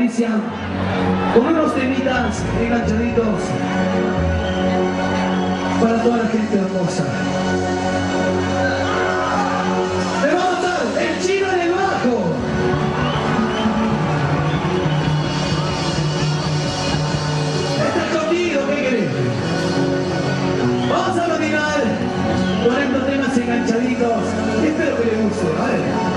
Galicia, con unos temitas enganchaditos para toda la gente hermosa. ¡Le va a matar el chino en el bajo! ¿Estás conmigo? ¿Qué querés? Vamos a continuar con estos temas enganchaditos. Espero que les guste, ¿vale?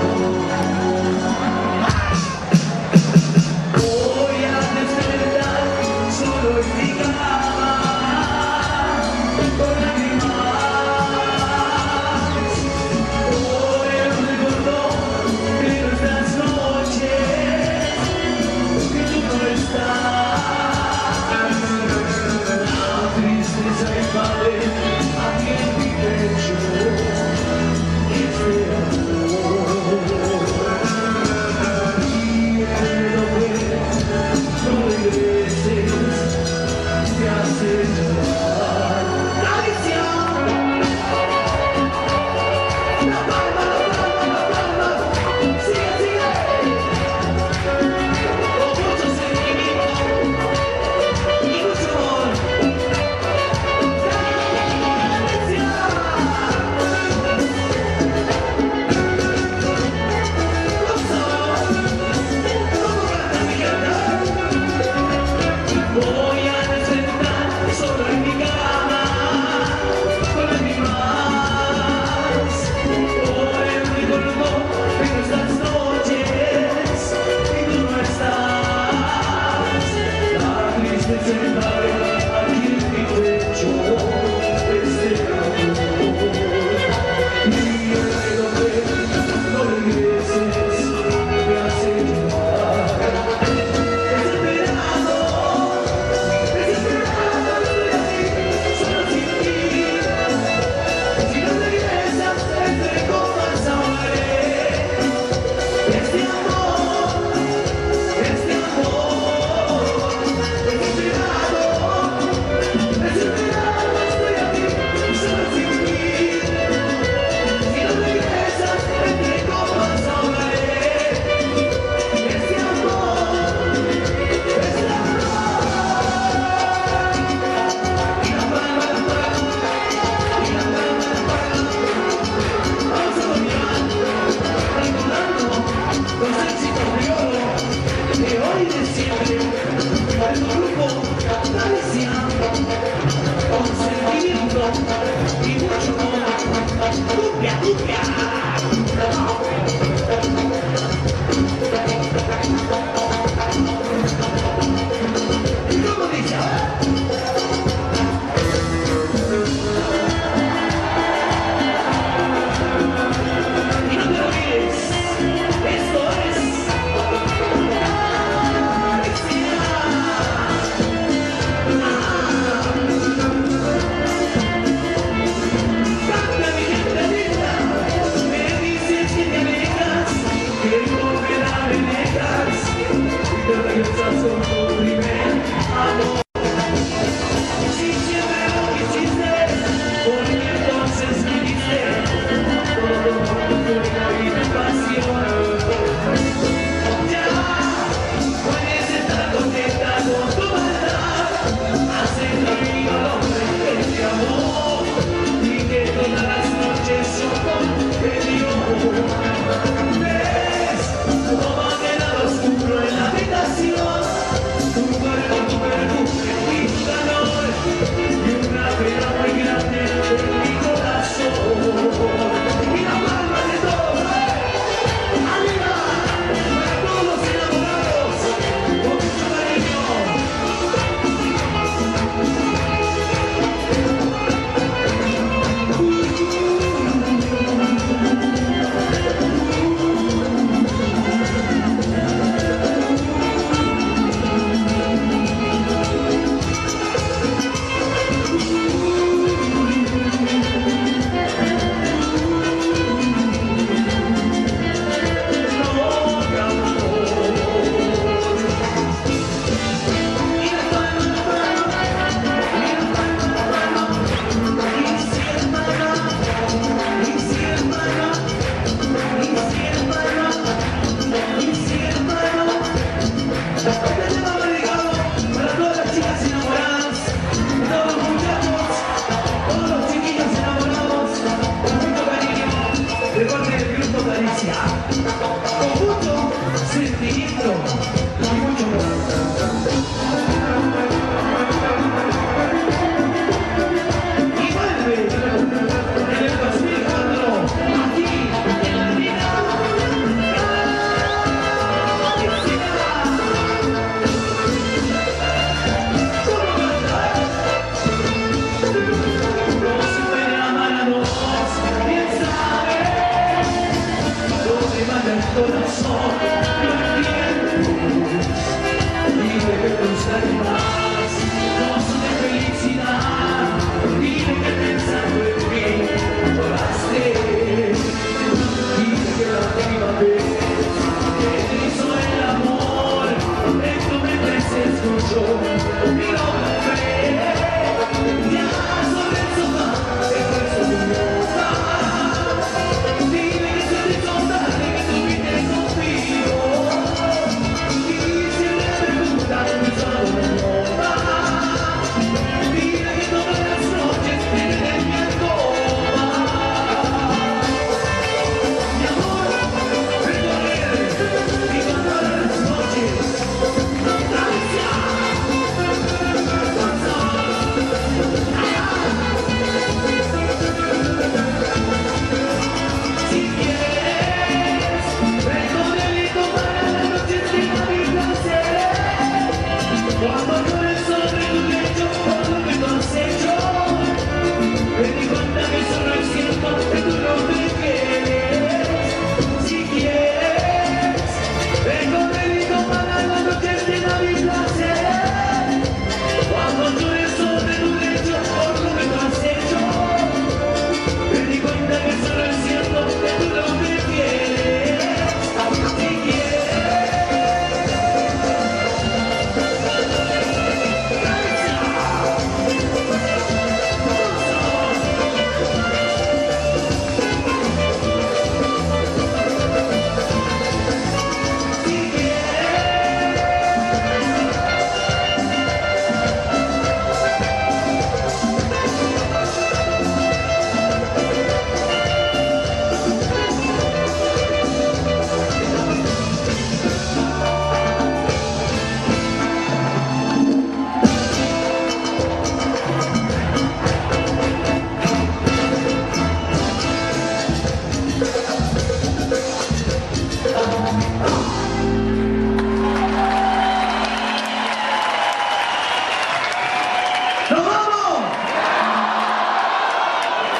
Me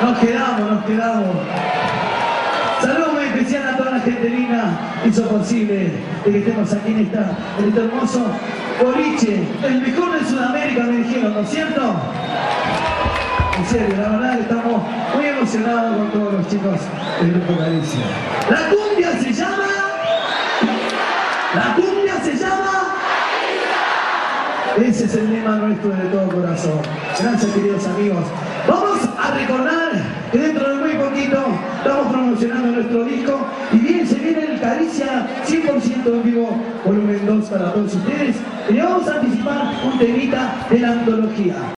Nos quedamos. Saludos muy especial a toda la gente linda, hizo posible de que estemos aquí en este hermoso boliche, el mejor de Sudamérica, me dijeron, ¿no es cierto? En serio, la verdad que estamos muy emocionados con todos los chicos del Grupo Caricia. La cumbia se llama... Ese es el lema nuestro de todo corazón. Gracias, queridos amigos. Vamos a recordar que dentro de muy poquito estamos promocionando nuestro disco y bien se viene el Caricia 100% en vivo, volumen 2 para todos ustedes. Y le vamos a anticipar un temita de la antología.